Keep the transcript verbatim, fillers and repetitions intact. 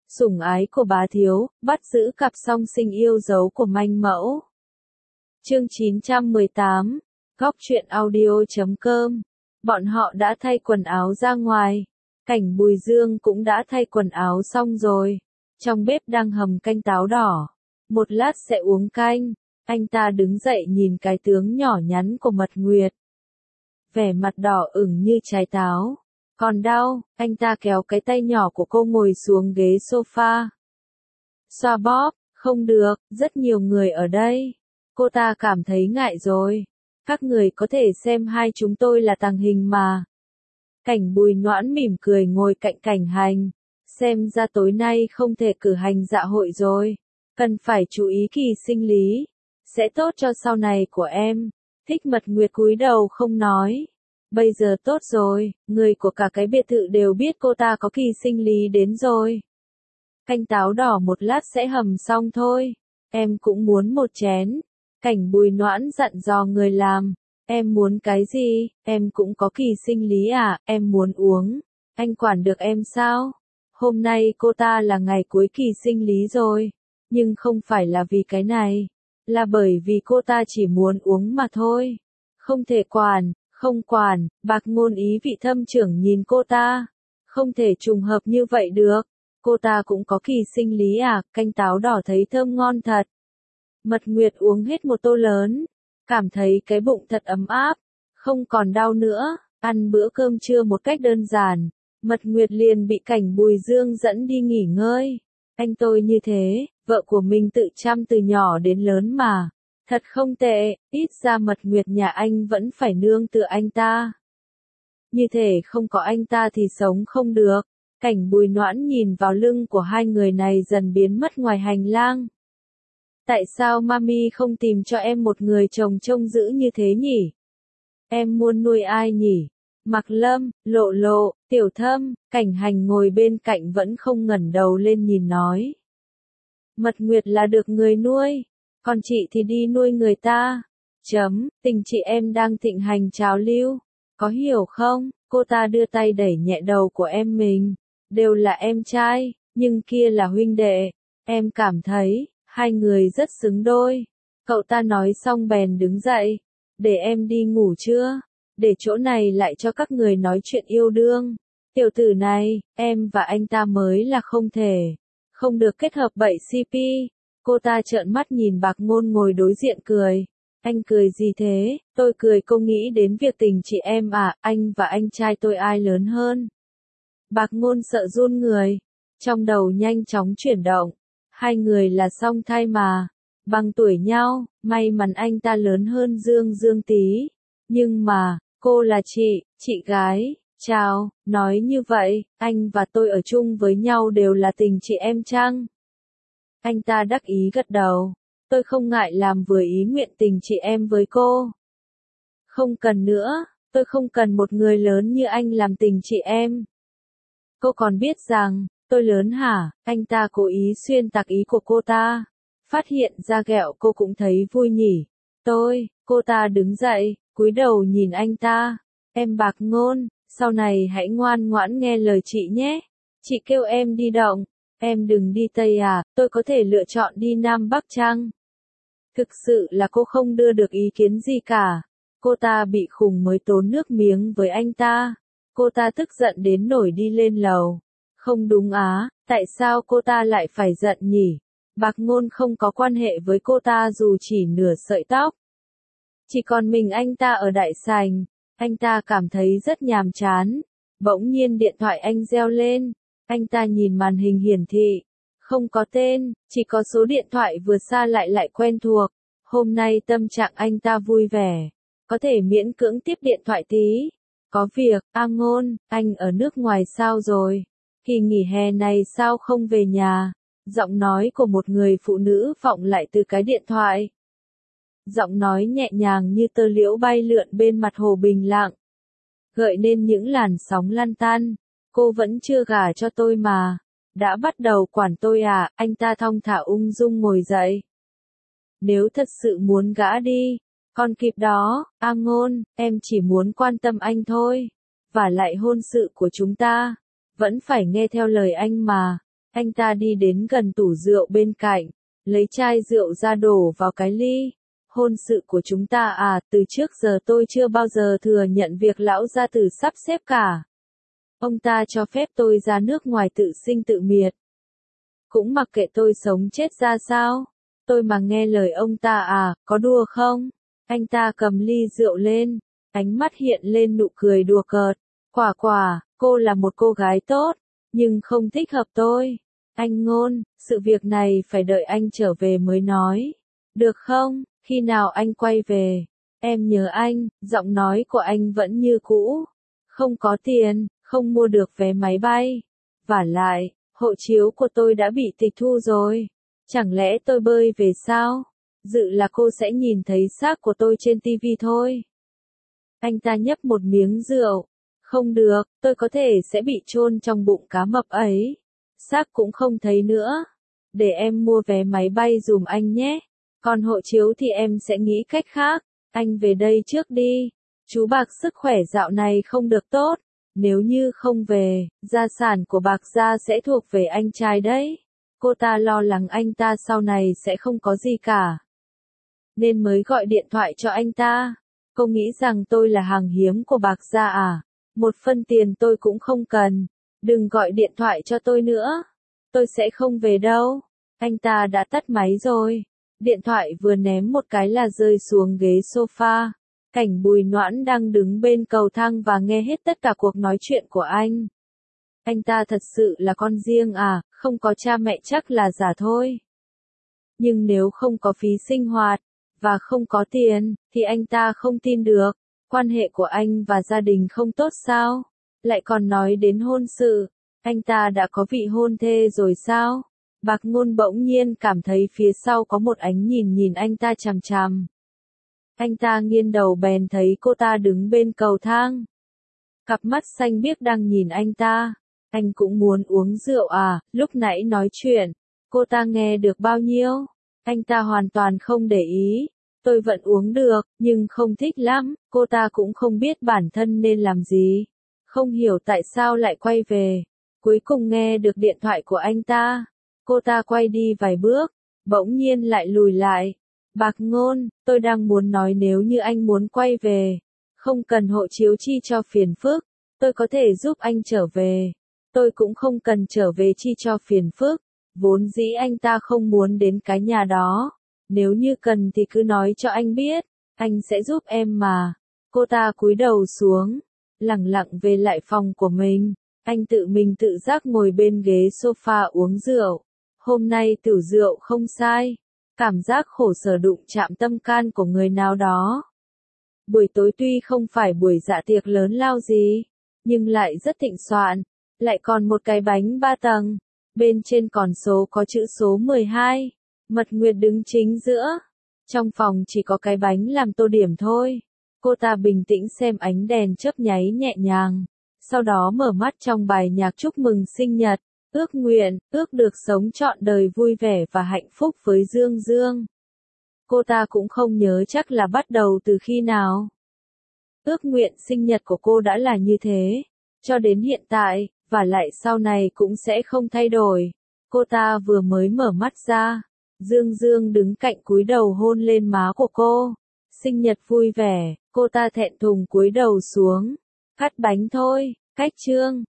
Sủng ái của bá thiếu, bắt giữ cặp song sinh yêu dấu của manh mẫu. Chương chín trăm mười tám, góc truyện audio chấm com. Bọn họ đã thay quần áo ra ngoài. Cảnh Bùi Dương cũng đã thay quần áo xong rồi. Trong bếp đang hầm canh táo đỏ. Một lát sẽ uống canh. Anh ta đứng dậy nhìn cái tướng nhỏ nhắn của Mật Nguyệt. Vẻ mặt đỏ ửng như trái táo. Còn đau, anh ta kéo cái tay nhỏ của cô ngồi xuống ghế sofa. Xoa bóp, không được, rất nhiều người ở đây. Cô ta cảm thấy ngại rồi. Các người có thể xem hai chúng tôi là tàng hình mà. Cảnh Bùi Noãn mỉm cười ngồi cạnh Cảnh Hành. Xem ra tối nay không thể cử hành dạ hội rồi. Cần phải chú ý kỳ sinh lý. Sẽ tốt cho sau này của em. Thích Mật Nguyệt cúi đầu không nói. Bây giờ tốt rồi, người của cả cái biệt thự đều biết cô ta có kỳ sinh lý đến rồi. Canh táo đỏ một lát sẽ hầm xong thôi. Em cũng muốn một chén. Cảnh Bùi Noãn dặn dò người làm. Em muốn cái gì, em cũng có kỳ sinh lý à, em muốn uống. Anh quản được em sao? Hôm nay cô ta là ngày cuối kỳ sinh lý rồi. Nhưng không phải là vì cái này. Là bởi vì cô ta chỉ muốn uống mà thôi. Không thể quản. Không quản, Bạc Ngôn ý vị thâm trưởng nhìn cô ta. Không thể trùng hợp như vậy được. Cô ta cũng có kỳ sinh lý à, canh táo đỏ thấy thơm ngon thật. Mật Nguyệt uống hết một tô lớn. Cảm thấy cái bụng thật ấm áp. Không còn đau nữa. Ăn bữa cơm trưa một cách đơn giản. Mật Nguyệt liền bị Cảnh Bùi Dương dẫn đi nghỉ ngơi. Anh tôi như thế, vợ của mình tự chăm từ nhỏ đến lớn mà. Thật không tệ, ít ra Mật Nguyệt nhà anh vẫn phải nương tựa anh ta. Như thể không có anh ta thì sống không được. Cảnh Bùi Noãn nhìn vào lưng của hai người này dần biến mất ngoài hành lang. Tại sao mami không tìm cho em một người chồng trông giữ như thế nhỉ? Em muốn nuôi ai nhỉ? Mạc Lâm, Lộ Lộ, Tiểu Thâm, Cảnh Hành ngồi bên cạnh vẫn không ngẩng đầu lên nhìn nói. Mật Nguyệt là được người nuôi. Còn chị thì đi nuôi người ta. Chấm, tình chị em đang thịnh hành trào lưu. Có hiểu không? Cô ta đưa tay đẩy nhẹ đầu của em mình. Đều là em trai, nhưng kia là huynh đệ. Em cảm thấy, hai người rất xứng đôi. Cậu ta nói xong bèn đứng dậy. Để em đi ngủ chưa? Để chỗ này lại cho các người nói chuyện yêu đương. Tiểu tử này, em và anh ta mới là không thể. Không được kết hợp bậy xê pê. Cô ta trợn mắt nhìn Bạc Ngôn ngồi đối diện cười. Anh cười gì thế? Tôi cười cô nghĩ đến việc tình chị em à, anh và anh trai tôi ai lớn hơn? Bạc Ngôn sợ run người. Trong đầu nhanh chóng chuyển động. Hai người là song thai mà. Bằng tuổi nhau, may mắn anh ta lớn hơn Dương Dương tí. Nhưng mà, cô là chị, chị gái. Chào, nói như vậy, anh và tôi ở chung với nhau đều là tình chị em chăng? Anh ta đắc ý gật đầu. Tôi không ngại làm vừa ý nguyện tình chị em với cô. Không cần nữa, tôi không cần một người lớn như anh làm tình chị em. Cô còn biết rằng, tôi lớn hả? Anh ta cố ý xuyên tạc ý của cô ta. Phát hiện ra ghẹo cô cũng thấy vui nhỉ. Tôi, cô ta đứng dậy, cúi đầu nhìn anh ta. Em Bạc Ngôn, sau này hãy ngoan ngoãn nghe lời chị nhé. Chị kêu em đi động. Em đừng đi Tây à, tôi có thể lựa chọn đi Nam Bắc chăng? Thực sự là cô không đưa được ý kiến gì cả. Cô ta bị khùng mới tốn nước miếng với anh ta. Cô ta tức giận đến nổi đi lên lầu. Không đúng á, tại sao cô ta lại phải giận nhỉ? Bạc Ngôn không có quan hệ với cô ta dù chỉ nửa sợi tóc. Chỉ còn mình anh ta ở đại sảnh. Anh ta cảm thấy rất nhàm chán. Bỗng nhiên điện thoại anh reo lên. Anh ta nhìn màn hình hiển thị. Không có tên, chỉ có số điện thoại vừa xa lại lại quen thuộc. Hôm nay tâm trạng anh ta vui vẻ. Có thể miễn cưỡng tiếp điện thoại tí. Có việc, A Ngôn, anh ở nước ngoài sao rồi? Kỳ nghỉ hè này sao không về nhà? Giọng nói của một người phụ nữ vọng lại từ cái điện thoại. Giọng nói nhẹ nhàng như tơ liễu bay lượn bên mặt hồ bình lặng. Gợi nên những làn sóng lan tan. Cô vẫn chưa gả cho tôi mà. Đã bắt đầu quản tôi à, anh ta thong thả ung dung ngồi dậy. Nếu thật sự muốn gả đi, còn kịp đó, A Ngôn, em chỉ muốn quan tâm anh thôi. Và lại hôn sự của chúng ta, vẫn phải nghe theo lời anh mà. Anh ta đi đến gần tủ rượu bên cạnh, lấy chai rượu ra đổ vào cái ly. Hôn sự của chúng ta à, từ trước giờ tôi chưa bao giờ thừa nhận việc lão gia tử sắp xếp cả. Ông ta cho phép tôi ra nước ngoài tự sinh tự miệt. Cũng mặc kệ tôi sống chết ra sao. Tôi mà nghe lời ông ta à, có đùa không? Anh ta cầm ly rượu lên, ánh mắt hiện lên nụ cười đùa cợt. Quả quả, cô là một cô gái tốt, nhưng không thích hợp tôi. Anh Ngôn, sự việc này phải đợi anh trở về mới nói. Được không? Khi nào anh quay về? Em nhớ anh, giọng nói của anh vẫn như cũ. Không có tiền, không mua được vé máy bay. Vả lại, hộ chiếu của tôi đã bị tịch thu rồi. Chẳng lẽ tôi bơi về sao? Dự là cô sẽ nhìn thấy xác của tôi trên tivi thôi. Anh ta nhấp một miếng rượu. Không được, tôi có thể sẽ bị chôn trong bụng cá mập ấy. Xác cũng không thấy nữa. Để em mua vé máy bay dùm anh nhé. Còn hộ chiếu thì em sẽ nghĩ cách khác. Anh về đây trước đi. Chú Bạc sức khỏe dạo này không được tốt. Nếu như không về, gia sản của Bạc gia sẽ thuộc về anh trai đấy. Cô ta lo lắng anh ta sau này sẽ không có gì cả. Nên mới gọi điện thoại cho anh ta. Cô nghĩ rằng tôi là hàng hiếm của Bạc gia à? Một phân tiền tôi cũng không cần. Đừng gọi điện thoại cho tôi nữa. Tôi sẽ không về đâu. Anh ta đã tắt máy rồi. Điện thoại vừa ném một cái là rơi xuống ghế sofa. Cảnh Bùi Noãn đang đứng bên cầu thang và nghe hết tất cả cuộc nói chuyện của anh. Anh ta thật sự là con riêng à, không có cha mẹ chắc là giả thôi. Nhưng nếu không có phí sinh hoạt, và không có tiền, thì anh ta không tin được. Quan hệ của anh và gia đình không tốt sao? Lại còn nói đến hôn sự. Anh ta đã có vị hôn thê rồi sao? Bạc Ngôn bỗng nhiên cảm thấy phía sau có một ánh nhìn nhìn anh ta chằm chằm. Anh ta nghiêng đầu bèn thấy cô ta đứng bên cầu thang. Cặp mắt xanh biếc đang nhìn anh ta. Anh cũng muốn uống rượu à, lúc nãy nói chuyện. Cô ta nghe được bao nhiêu? Anh ta hoàn toàn không để ý. Tôi vẫn uống được, nhưng không thích lắm. Cô ta cũng không biết bản thân nên làm gì. Không hiểu tại sao lại quay về. Cuối cùng nghe được điện thoại của anh ta. Cô ta quay đi vài bước, bỗng nhiên lại lùi lại. Bạc Ngôn, tôi đang muốn nói nếu như anh muốn quay về, không cần hộ chiếu chi cho phiền phức, tôi có thể giúp anh trở về. Tôi cũng không cần trở về chi cho phiền phức, vốn dĩ anh ta không muốn đến cái nhà đó. Nếu như cần thì cứ nói cho anh biết, anh sẽ giúp em mà. Cô ta cúi đầu xuống, lẳng lặng về lại phòng của mình. Anh tự mình tự giác ngồi bên ghế sofa uống rượu. Hôm nay tiểu rượu không sai. Cảm giác khổ sở đụng chạm tâm can của người nào đó. Buổi tối tuy không phải buổi dạ tiệc lớn lao gì, nhưng lại rất thịnh soạn. Lại còn một cái bánh ba tầng. Bên trên còn số có chữ số mười hai. Mật Nguyệt đứng chính giữa. Trong phòng chỉ có cái bánh làm tô điểm thôi. Cô ta bình tĩnh xem ánh đèn chớp nháy nhẹ nhàng. Sau đó mở mắt trong bài nhạc chúc mừng sinh nhật. Ước nguyện, ước được sống trọn đời vui vẻ và hạnh phúc với Dương Dương. Cô ta cũng không nhớ chắc là bắt đầu từ khi nào. Ước nguyện sinh nhật của cô đã là như thế. Cho đến hiện tại, và lại sau này cũng sẽ không thay đổi. Cô ta vừa mới mở mắt ra. Dương Dương đứng cạnh cúi đầu hôn lên má của cô. Sinh nhật vui vẻ, cô ta thẹn thùng cúi đầu xuống. Cắt bánh thôi, cách chương.